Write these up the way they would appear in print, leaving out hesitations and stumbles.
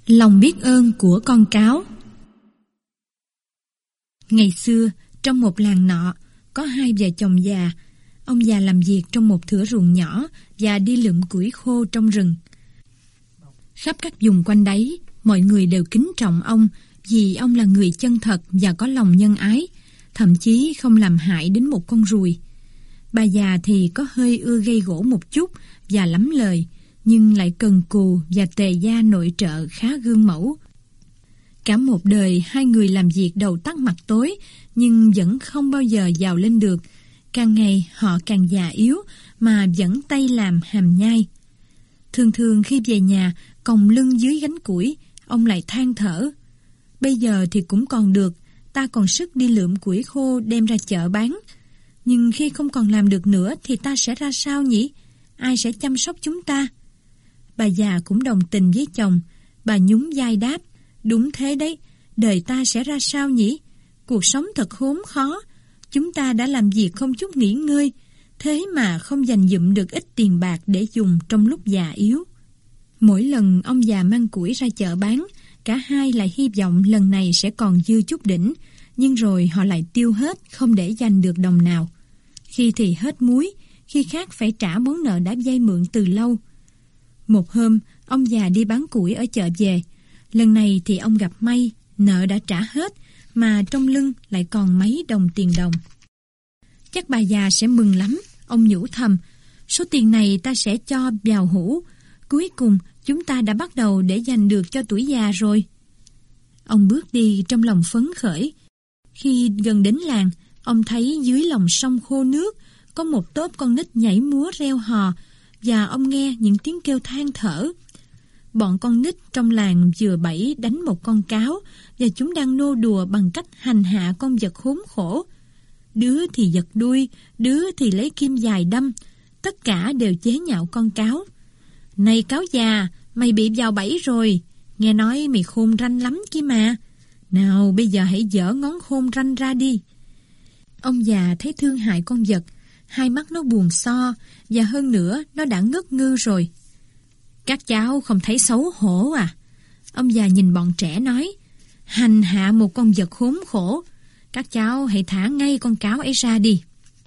Lòng biết ơn của con cáo. Ngày xưa, trong một làng nọ, có hai vợ chồng già. Ông già làm việc trong một thửa ruộng nhỏ và đi lượm củi khô trong rừng. Khắp các vùng quanh đấy, mọi người đều kính trọng ông vì ông là người chân thật và có lòng nhân ái, thậm chí không làm hại đến một con ruồi. Bà già thì có hơi ưa gây gổ một chút và lắm lời, nhưng lại cần cù và tề gia nội trợ khá gương mẫu. Cả một đời hai người làm việc đầu tắt mặt tối, nhưng vẫn không bao giờ giàu lên được. Càng ngày họ càng già yếu mà vẫn tay làm hàm nhai. Thường thường khi về nhà còng lưng dưới gánh củi, ông lại than thở: bây giờ thì cũng còn được, ta còn sức đi lượm củi khô đem ra chợ bán. Nhưng khi không còn làm được nữa thì ta sẽ ra sao nhỉ? Ai sẽ chăm sóc chúng ta? Bà già cũng đồng tình với chồng. Bà nhún vai đáp: đúng thế đấy, đời ta sẽ ra sao nhỉ? Cuộc sống thật khốn khó. Chúng ta đã làm việc không chút nghỉ ngơi, thế mà không dành dụm được ít tiền bạc để dùng trong lúc già yếu. Mỗi lần ông già mang củi ra chợ bán, cả hai lại hy vọng lần này sẽ còn dư chút đỉnh, nhưng rồi họ lại tiêu hết, không để dành được đồng nào. Khi thì hết muối, khi khác phải trả món nợ đã vay mượn từ lâu. Một hôm, ông già đi bán củi ở chợ về. Lần này thì ông gặp may, nợ đã trả hết, mà trong lưng lại còn mấy đồng tiền đồng. Chắc bà già sẽ mừng lắm, ông nhủ thầm. Số tiền này ta sẽ cho vào hũ. Cuối cùng, chúng ta đã bắt đầu để dành được cho tuổi già rồi. Ông bước đi trong lòng phấn khởi. Khi gần đến làng, ông thấy dưới lòng sông khô nước có một tốp con nít nhảy múa reo hò, và ông nghe những tiếng kêu than thở. Bọn con nít trong làng vừa bẫy đánh một con cáo, và chúng đang nô đùa bằng cách hành hạ con vật khốn khổ. Đứa thì giật đuôi, đứa thì lấy kim dài đâm. Tất cả đều chế nhạo con cáo. Này cáo già, mày bị vào bẫy rồi. Nghe nói mày khôn ranh lắm kia mà. Nào bây giờ hãy giở ngón khôn ranh ra đi. Ông già thấy thương hại con vật. Hai mắt nó buồn so, và hơn nữa nó đã ngất ngư rồi. Các cháu không thấy xấu hổ à? Ông già nhìn bọn trẻ nói: hành hạ một con vật khốn khổ, các cháu hãy thả ngay con cáo ấy ra đi.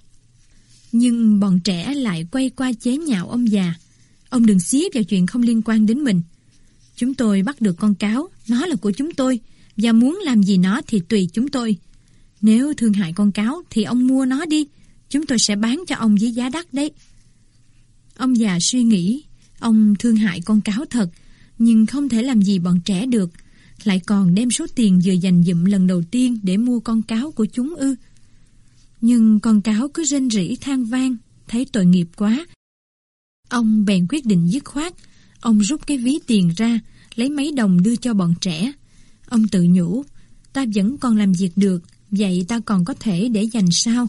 Nhưng bọn trẻ lại quay qua chế nhạo ông già: ông đừng xía vào chuyện không liên quan đến mình. Chúng tôi bắt được con cáo, nó là của chúng tôi, và muốn làm gì nó thì tùy chúng tôi. Nếu thương hại con cáo thì ông mua nó đi, chúng tôi sẽ bán cho ông với giá đắt đấy. Ông già suy nghĩ, ông thương hại con cáo thật, nhưng không thể làm gì bọn trẻ được, lại còn đem số tiền vừa dành dụm lần đầu tiên để mua con cáo của chúng ư? Nhưng con cáo cứ rên rỉ than vang, thấy tội nghiệp quá. Ông bèn quyết định dứt khoát. Ông rút cái ví tiền ra, lấy mấy đồng đưa cho bọn trẻ. Ông tự nhủ: ta vẫn còn làm việc được, vậy ta còn có thể để dành sao?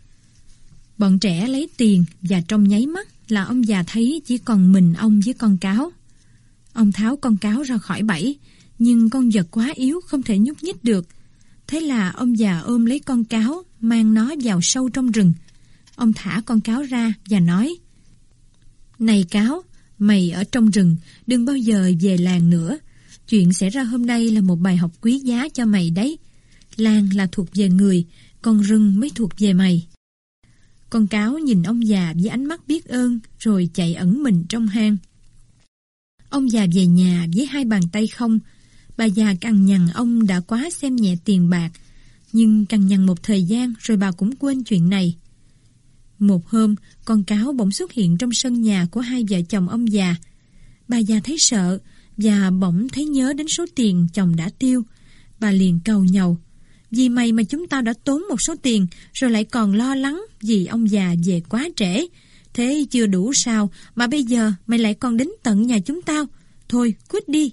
Bọn trẻ lấy tiền, và trong nháy mắt là ông già thấy chỉ còn mình ông với con cáo. Ông tháo con cáo ra khỏi bẫy, nhưng con vật quá yếu không thể nhúc nhích được. Thế là ông già ôm lấy con cáo, mang nó vào sâu trong rừng. Ông thả con cáo ra và nói: này cáo, mày ở trong rừng, đừng bao giờ về làng nữa. Chuyện xảy ra hôm nay là một bài học quý giá cho mày đấy. Làng là thuộc về người, còn rừng mới thuộc về mày. Con cáo nhìn ông già với ánh mắt biết ơn, rồi chạy ẩn mình trong hang. Ông già về nhà với hai bàn tay không. Bà già cằn nhằn ông đã quá xem nhẹ tiền bạc, nhưng cằn nhằn một thời gian rồi bà cũng quên chuyện này. Một hôm, con cáo bỗng xuất hiện trong sân nhà của hai vợ chồng ông già. Bà già thấy sợ, và bỗng thấy nhớ đến số tiền chồng đã tiêu. Bà liền cầu nhàu: vì mày mà chúng ta đã tốn một số tiền, rồi lại còn lo lắng vì ông già về quá trễ. Thế chưa đủ sao mà bây giờ mày lại còn đến tận nhà chúng tao. Thôi cút đi.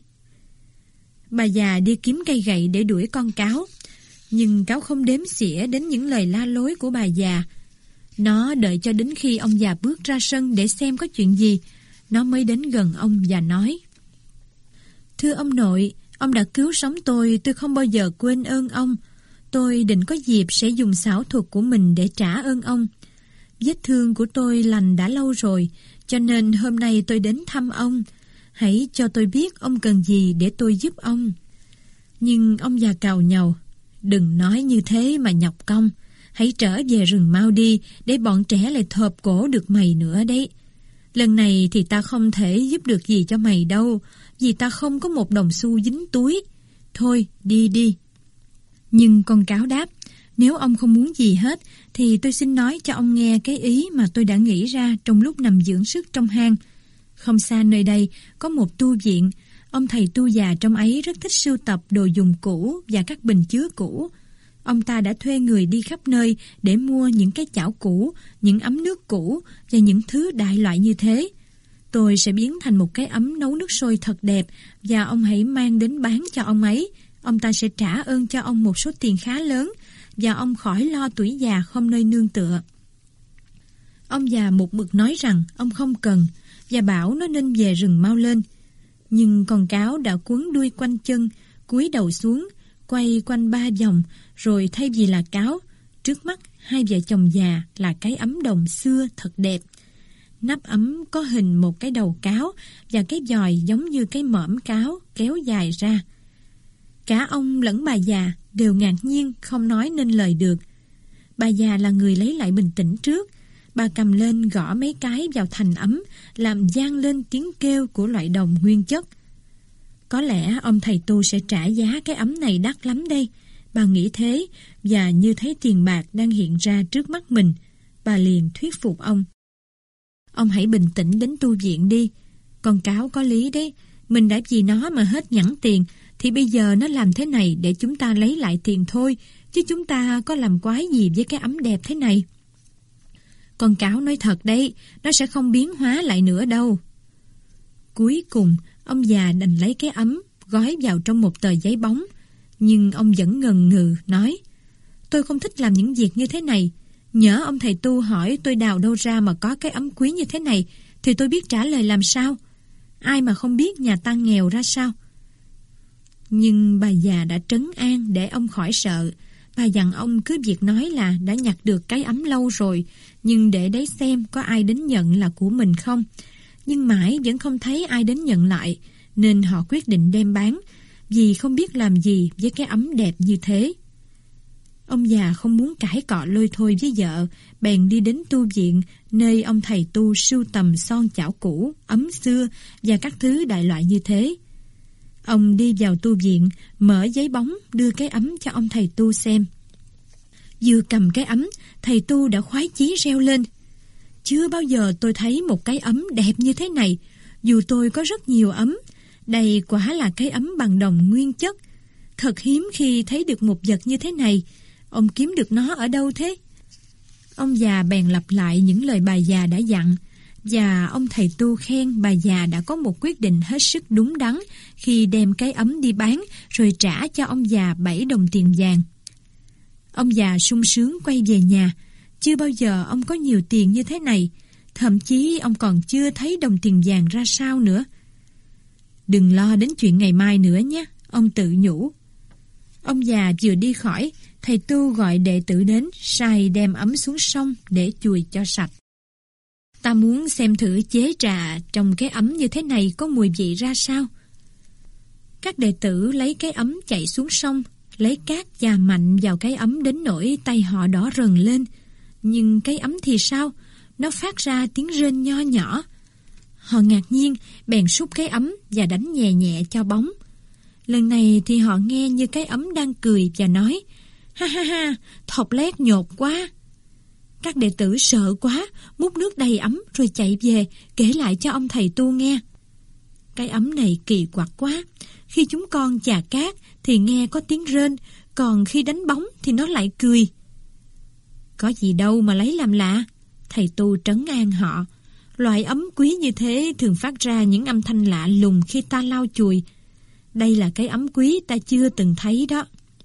Bà già đi kiếm cây gậy để đuổi con cáo, nhưng cáo không đếm xỉa đến những lời la lối của bà già. Nó đợi cho đến khi ông già bước ra sân để xem có chuyện gì, nó mới đến gần ông và nói: thưa ông nội, ông đã cứu sống tôi không bao giờ quên ơn ông. Tôi định có dịp sẽ dùng xảo thuật của mình để trả ơn ông. Vết thương của tôi lành đã lâu rồi, cho nên hôm nay tôi đến thăm ông. hãy cho tôi biết ông cần gì để tôi giúp ông. Nhưng ông già càu nhàu, đừng nói như thế mà nhọc công. Hãy trở về rừng mau đi, để bọn trẻ lại thộp cổ được mày nữa đấy. Lần này thì ta không thể giúp được gì cho mày đâu, vì ta không có một đồng xu dính túi. Thôi, đi đi. Nhưng con cáo đáp, nếu ông không muốn gì hết, thì tôi xin nói cho ông nghe cái ý mà tôi đã nghĩ ra trong lúc nằm dưỡng sức trong hang. Không xa nơi đây có một tu viện. Ông thầy tu già trong ấy rất thích sưu tập đồ dùng cũ và các bình chứa cũ. Ông ta đã thuê người đi khắp nơi để mua những cái chảo cũ, những ấm nước cũ và những thứ đại loại như thế. Tôi sẽ biến thành một cái ấm nấu nước sôi thật đẹp và ông hãy mang đến bán cho ông ấy. Ông ta sẽ trả ơn cho ông một số tiền khá lớn và ông khỏi lo tuổi già không nơi nương tựa. Ông già một mực nói rằng ông không cần và bảo nó nên về rừng mau lên. Nhưng con cáo đã quấn đuôi quanh chân, cúi đầu xuống, quay quanh 3 vòng, rồi thay vì là cáo, trước mắt hai vợ chồng già là cái ấm đồng xưa thật đẹp. Nắp ấm có hình một cái đầu cáo và cái giòi giống như cái mõm cáo kéo dài ra. Cả ông lẫn bà già đều ngạc nhiên không nói nên lời được. Bà già là người lấy lại bình tĩnh trước. Bà cầm lên gõ mấy cái vào thành ấm, làm vang lên tiếng kêu của loại đồng nguyên chất. Có lẽ ông thầy tu sẽ trả giá cái ấm này đắt lắm đây. Bà nghĩ thế, và như thấy tiền bạc đang hiện ra trước mắt mình, bà liền thuyết phục ông. Ông hãy bình tĩnh đến tu viện đi. Con cáo có lý đấy. Mình đã vì nó mà hết nhẵn tiền, thì bây giờ nó làm thế này để chúng ta lấy lại tiền thôi, chứ chúng ta có làm quái gì với cái ấm đẹp thế này. Con cáo nói thật đấy, nó sẽ không biến hóa lại nữa đâu. Cuối cùng, ông già đành lấy cái ấm, gói vào trong một tờ giấy bóng. Nhưng ông vẫn ngần ngừ, nói, tôi không thích làm những việc như thế này. Nhỡ ông thầy tu hỏi tôi đào đâu ra mà có cái ấm quý như thế này, thì tôi biết trả lời làm sao? Ai mà không biết nhà ta nghèo ra sao? Nhưng bà già đã trấn an để ông khỏi sợ. Bà dặn ông cứ việc nói là đã nhặt được cái ấm lâu rồi, nhưng để đấy xem có ai đến nhận là của mình không. Nhưng mãi vẫn không thấy ai đến nhận lại, nên họ quyết định đem bán, vì không biết làm gì với cái ấm đẹp như thế. Ông già không muốn cãi cọ lôi thôi với vợ, bèn đi đến tu viện, nơi ông thầy tu sưu tầm son chảo cũ, ấm xưa và các thứ đại loại như thế. Ông đi vào tu viện, mở giấy bóng, đưa cái ấm cho ông thầy tu xem. Vừa cầm cái ấm, thầy tu đã khoái chí reo lên. Chưa bao giờ tôi thấy một cái ấm đẹp như thế này, dù tôi có rất nhiều ấm. Đây quả là cái ấm bằng đồng nguyên chất. Thật hiếm khi thấy được một vật như thế này. Ông kiếm được nó ở đâu thế? Ông già bèn lặp lại những lời bà già đã dặn. Và ông thầy tu khen bà già đã có một quyết định hết sức đúng đắn khi đem cái ấm đi bán rồi trả cho ông già 7 đồng tiền vàng. Ông già sung sướng quay về nhà. Chưa bao giờ ông có nhiều tiền như thế này. Thậm chí ông còn chưa thấy đồng tiền vàng ra sao nữa. Đừng lo đến chuyện ngày mai nữa nhé, ông tự nhủ. Ông già vừa đi khỏi, thầy tu gọi đệ tử đến, sai đem ấm xuống sông để chùi cho sạch. Ta muốn xem thử chế trà trong cái ấm như thế này có mùi vị ra sao. Các đệ tử lấy cái ấm chạy xuống sông, lấy cát chà mạnh vào cái ấm đến nỗi tay họ đỏ rần lên. Nhưng cái ấm thì sao? Nó phát ra tiếng rên nho nhỏ. Họ ngạc nhiên, bèn xúc cái ấm và đánh nhẹ nhẹ cho bóng. Lần này thì họ nghe như cái ấm đang cười và nói, ha ha ha, thọc lét nhột quá. Các đệ tử sợ quá, múc nước đầy ấm rồi chạy về, kể lại cho ông thầy tu nghe. Cái ấm này kỳ quặc quá. Khi chúng con chà cát thì nghe có tiếng rên, còn khi đánh bóng thì nó lại cười. Có gì đâu mà lấy làm lạ. Thầy tu trấn an họ. Loại ấm quý như thế thường phát ra những âm thanh lạ lùng khi ta lau chùi. Đây là cái ấm quý ta chưa từng thấy đó.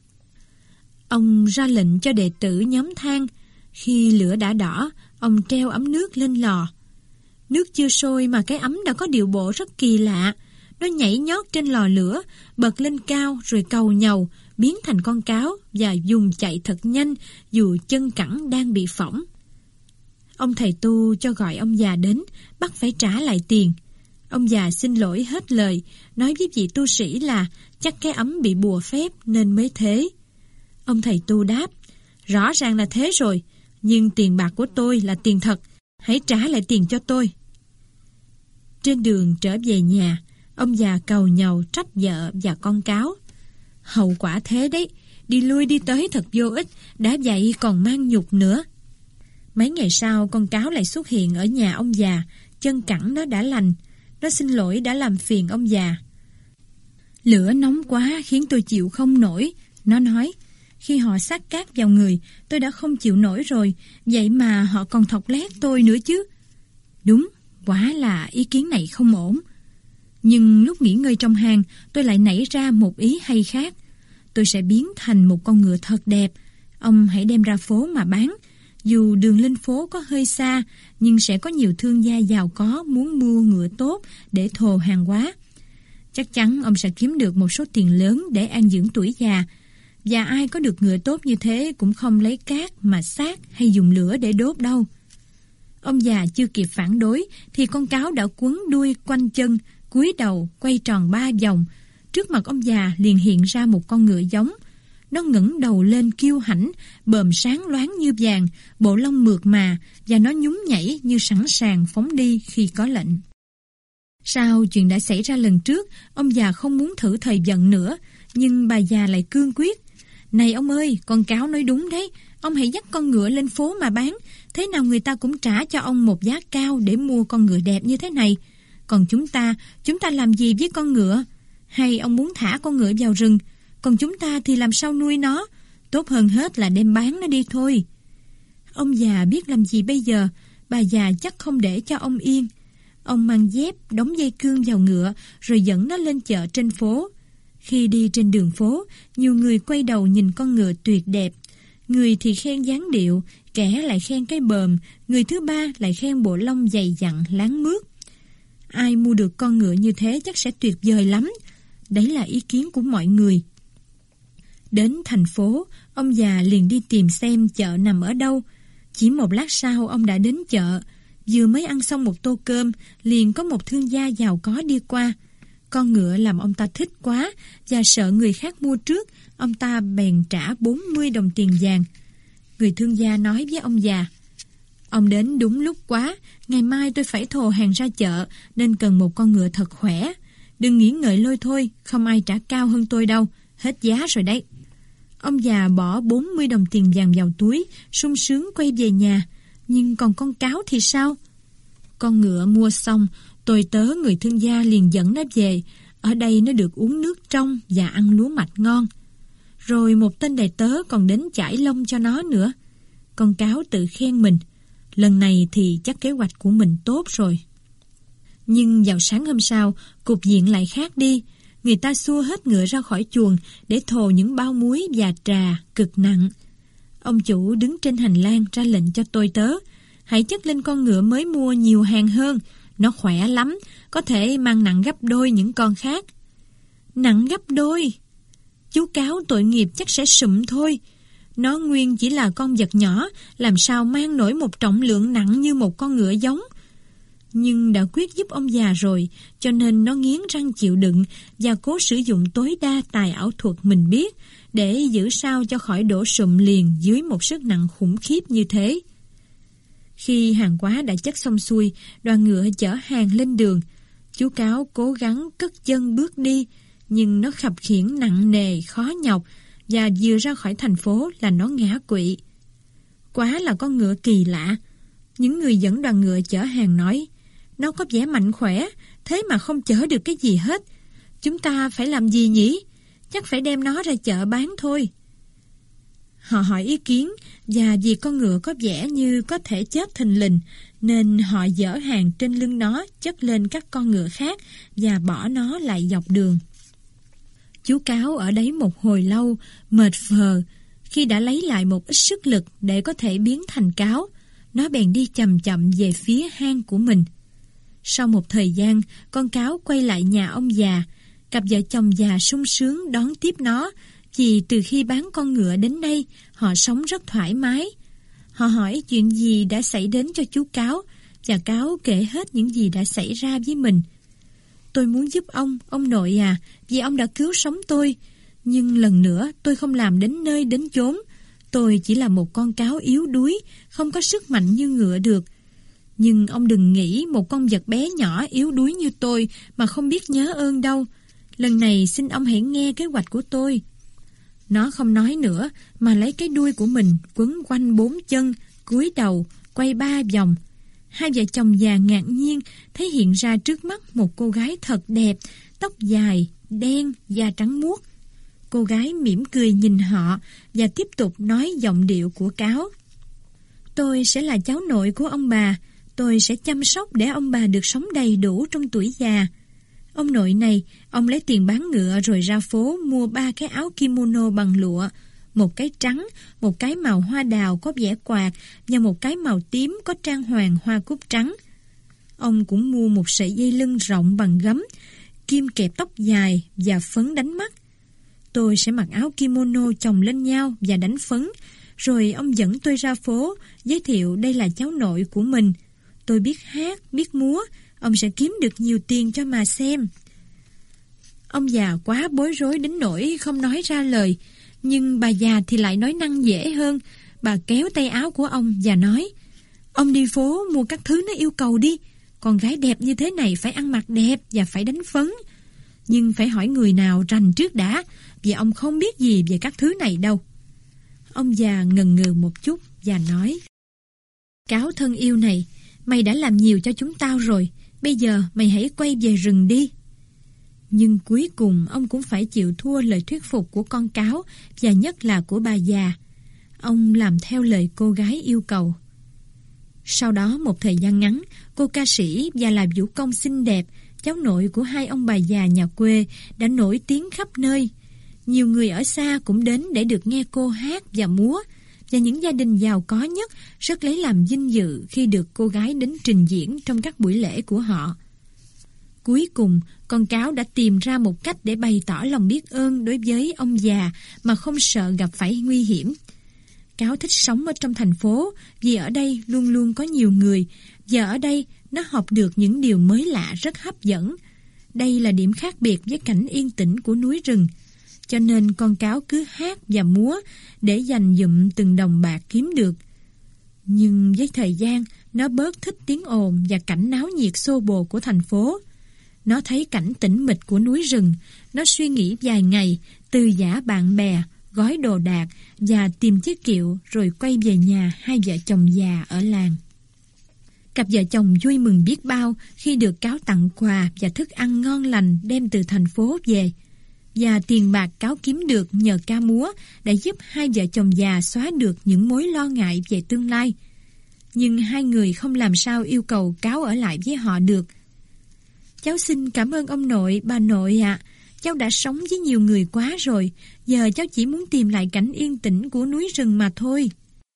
Ông ra lệnh cho đệ tử nhóm than. Khi lửa đã đỏ, ông treo ấm nước lên lò. Nước chưa sôi mà cái ấm đã có điệu bộ rất kỳ lạ. Nó nhảy nhót trên lò lửa, bật lên cao rồi cầu nhàu, biến thành con cáo và dùng chạy thật nhanh dù chân cẳng đang bị phỏng. Ông thầy tu cho gọi ông già đến, bắt phải trả lại tiền. Ông già xin lỗi hết lời, nói với vị tu sĩ là chắc cái ấm bị bùa phép nên mới thế. Ông thầy tu đáp, rõ ràng là thế rồi, nhưng tiền bạc của tôi là tiền thật, hãy trả lại tiền cho tôi. Trên đường trở về nhà, ông già càu nhàu trách vợ và con cáo. Hậu quả thế đấy, đi lui đi tới thật vô ích, đã vậy còn mang nhục nữa. Mấy ngày sau, con cáo lại xuất hiện ở nhà ông già, chân cẳng nó đã lành. Nó xin lỗi đã làm phiền ông già. Lửa nóng quá khiến tôi chịu không nổi. Nó nói, khi họ xát cát vào người, tôi đã không chịu nổi rồi, vậy mà họ còn thọc lét tôi nữa chứ. Đúng, quả là ý kiến này không ổn. Nhưng lúc nghỉ ngơi trong hang, tôi lại nảy ra một ý hay khác. Tôi sẽ biến thành một con ngựa thật đẹp. Ông hãy đem ra phố mà bán. Dù đường lên phố có hơi xa, nhưng sẽ có nhiều thương gia giàu có muốn mua ngựa tốt để thồ hàng hóa. Chắc chắn ông sẽ kiếm được một số tiền lớn để an dưỡng tuổi già. Và ai có được ngựa tốt như thế cũng không lấy cát mà xát hay dùng lửa để đốt đâu. Ông già chưa kịp phản đối thì con cáo đã quấn đuôi quanh chân, cúi đầu quay tròn 3 vòng. Trước mặt ông già liền hiện ra một con ngựa giống. Nó ngẩng đầu lên kiêu hãnh, bờm sáng loáng như vàng, bộ lông mượt mà và nó nhún nhảy như sẵn sàng phóng đi khi có lệnh. Sau chuyện đã xảy ra lần trước, ông già không muốn thử thời vận nữa, nhưng bà già lại cương quyết. Này ông ơi, con cáo nói đúng đấy, ông hãy dắt con ngựa lên phố mà bán, thế nào người ta cũng trả cho ông một giá cao để mua con ngựa đẹp như thế này. Còn chúng ta làm gì với con ngựa? Hay ông muốn thả con ngựa vào rừng? Còn chúng ta thì làm sao nuôi nó? Tốt hơn hết là đem bán nó đi thôi. Ông già biết làm gì bây giờ, bà già chắc không để cho ông yên. Ông mang dép, đóng dây cương vào ngựa, rồi dẫn nó lên chợ trên phố. Khi đi trên đường phố, nhiều người quay đầu nhìn con ngựa tuyệt đẹp. Người thì khen dáng điệu, kẻ lại khen cái bờm, người thứ ba lại khen bộ lông dày dặn, láng mướt. Ai mua được con ngựa như thế chắc sẽ tuyệt vời lắm. Đấy là ý kiến của mọi người. Đến thành phố, ông già liền đi tìm xem chợ nằm ở đâu. Chỉ một lát sau ông đã đến chợ. Vừa mới ăn xong một tô cơm, liền có một thương gia giàu có đi qua. Con ngựa làm ông ta thích quá, và sợ người khác mua trước, ông ta bèn trả 40 đồng tiền vàng. Người thương gia nói với ông già, ông đến đúng lúc quá, ngày mai tôi phải thồ hàng ra chợ, nên cần một con ngựa thật khỏe. Đừng nghĩ ngợi lôi thôi, không ai trả cao hơn tôi đâu, hết giá rồi đấy. Ông già bỏ 40 đồng tiền vàng vào túi, sung sướng quay về nhà. Nhưng còn con cáo thì sao? Con ngựa mua xong, tôi tớ người thương gia liền dẫn nó về. Ở đây nó được uống nước trong và ăn lúa mạch ngon. Rồi một tên đầy tớ còn đến chải lông cho nó nữa. Con cáo tự khen mình, lần này thì chắc kế hoạch của mình tốt rồi. Nhưng vào sáng hôm sau, cục diện lại khác đi. Người ta xua hết ngựa ra khỏi chuồng để thồ những bao muối và trà cực nặng. Ông chủ đứng trên hành lang ra lệnh cho tôi tớ, hãy chất lên con ngựa mới mua nhiều hàng hơn. Nó khỏe lắm, có thể mang nặng gấp đôi những con khác. Nặng gấp đôi? Chú cáo tội nghiệp chắc sẽ sụm thôi. Nó nguyên chỉ là con vật nhỏ, làm sao mang nổi một trọng lượng nặng như một con ngựa giống. Nhưng đã quyết giúp ông già rồi, cho nên nó nghiến răng chịu đựng và cố sử dụng tối đa tài ảo thuật mình biết để giữ sao cho khỏi đổ sụm liền dưới một sức nặng khủng khiếp như thế. Khi hàng hóa đã chất xong xuôi, đoàn ngựa chở hàng lên đường. Chú cáo cố gắng cất chân bước đi, nhưng nó khập khiễng nặng nề, khó nhọc, và vừa ra khỏi thành phố là nó ngã quỵ. Quá là con ngựa kỳ lạ. Những người dẫn đoàn ngựa chở hàng nói, nó có vẻ mạnh khỏe, thế mà không chở được cái gì hết. Chúng ta phải làm gì nhỉ? Chắc phải đem nó ra chợ bán thôi. Họ hỏi ý kiến, và vì con ngựa có vẻ như có thể chết thình lình, nên họ dỡ hàng trên lưng nó chất lên các con ngựa khác và bỏ nó lại dọc đường. Chú cáo ở đấy một hồi lâu, mệt phờ. Khi đã lấy lại một ít sức lực để có thể biến thành cáo, nó bèn đi chậm chậm về phía hang của mình. Sau một thời gian, con cáo quay lại nhà ông già. Cặp vợ chồng già sung sướng đón tiếp nó, vì từ khi bán con ngựa đến nay, họ sống rất thoải mái. Họ hỏi chuyện gì đã xảy đến cho chú cáo, và cáo kể hết những gì đã xảy ra với mình. Tôi muốn giúp ông nội à, vì ông đã cứu sống tôi. Nhưng lần nữa tôi không làm đến nơi đến chốn. Tôi chỉ là một con cáo yếu đuối, không có sức mạnh như ngựa được. Nhưng ông đừng nghĩ một con vật bé nhỏ yếu đuối như tôi mà không biết nhớ ơn đâu. Lần này xin ông hãy nghe kế hoạch của tôi. Nó không nói nữa mà lấy cái đuôi của mình quấn quanh 4 chân, cúi đầu, quay 3 vòng. Hai vợ chồng già ngạc nhiên thấy hiện ra trước mắt một cô gái thật đẹp, tóc dài, đen, da trắng muốt. Cô gái mỉm cười nhìn họ và tiếp tục nói giọng điệu của cáo. Tôi sẽ là cháu nội của ông bà. Tôi sẽ chăm sóc để ông bà được sống đầy đủ trong tuổi già. Ông nội này, ông lấy tiền bán ngựa rồi ra phố mua 3 cái áo kimono bằng lụa. Một cái trắng, một cái màu hoa đào có vẽ quạt và một cái màu tím có trang hoàng hoa cúc trắng. Ông cũng mua một sợi dây lưng rộng bằng gấm, kim kẹp tóc dài và phấn đánh mắt. Tôi sẽ mặc áo kimono chồng lên nhau và đánh phấn. Rồi ông dẫn tôi ra phố, giới thiệu đây là cháu nội của mình. Tôi biết hát, biết múa, ông sẽ kiếm được nhiều tiền cho mà xem. Ông già quá bối rối đến nỗi không nói ra lời. Nhưng bà già thì lại nói năng dễ hơn. Bà kéo tay áo của ông và nói: Ông đi phố mua các thứ nó yêu cầu đi. Con gái đẹp như thế này phải ăn mặc đẹp và phải đánh phấn. Nhưng phải hỏi người nào rành trước đã, vì ông không biết gì về các thứ này đâu. Ông già ngần ngừ một chút và nói: Cáo thân yêu này, mày đã làm nhiều cho chúng tao rồi. Bây giờ mày hãy quay về rừng đi. Nhưng cuối cùng ông cũng phải chịu thua lời thuyết phục của con cáo và nhất là của bà già. Ông làm theo lời cô gái yêu cầu. Sau đó một thời gian ngắn, cô ca sĩ và là vũ công xinh đẹp, cháu nội của 2 ông bà già nhà quê, đã nổi tiếng khắp nơi. Nhiều người ở xa cũng đến để được nghe cô hát và múa, và những gia đình giàu có nhất rất lấy làm vinh dự khi được cô gái đến trình diễn trong các buổi lễ của họ. Cuối cùng, con cáo đã tìm ra một cách để bày tỏ lòng biết ơn đối với ông già mà không sợ gặp phải nguy hiểm. Cáo thích sống ở trong thành phố vì ở đây luôn luôn có nhiều người, và ở đây nó học được những điều mới lạ rất hấp dẫn. Đây là điểm khác biệt với cảnh yên tĩnh của núi rừng. Cho nên con cáo cứ hát và múa để dành dụm từng đồng bạc kiếm được. Nhưng với thời gian, nó bớt thích tiếng ồn và cảnh náo nhiệt xô bồ của thành phố. Nó thấy cảnh tĩnh mịch của núi rừng. Nó suy nghĩ vài ngày, từ giã bạn bè, gói đồ đạc và tìm chiếc kiệu rồi quay về nhà 2 vợ chồng già ở làng. Cặp vợ chồng vui mừng biết bao khi được cáo tặng quà và thức ăn ngon lành đem từ thành phố về. Và tiền bạc cáo kiếm được nhờ ca múa đã giúp 2 vợ chồng già xóa được những mối lo ngại về tương lai. Nhưng 2 người không làm sao yêu cầu cáo ở lại với họ được. Cháu xin cảm ơn ông nội, bà nội ạ. Cháu đã sống với nhiều người quá rồi. Giờ cháu chỉ muốn tìm lại cảnh yên tĩnh của núi rừng mà thôi.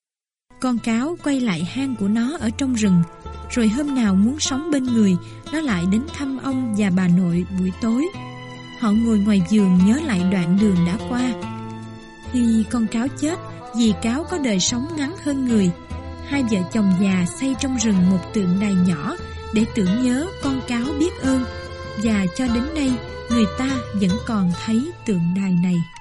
Con cáo quay lại hang của nó ở trong rừng. Rồi hôm nào muốn sống bên người, nó lại đến thăm ông và bà nội buổi tối. Họ ngồi ngoài giường nhớ lại đoạn đường đã qua. Khi con cáo chết, vì cáo có đời sống ngắn hơn người, 2 vợ chồng già xây trong rừng một tượng đài nhỏ để tưởng nhớ con cáo biết ơn. Và cho đến nay, người ta vẫn còn thấy tượng đài này.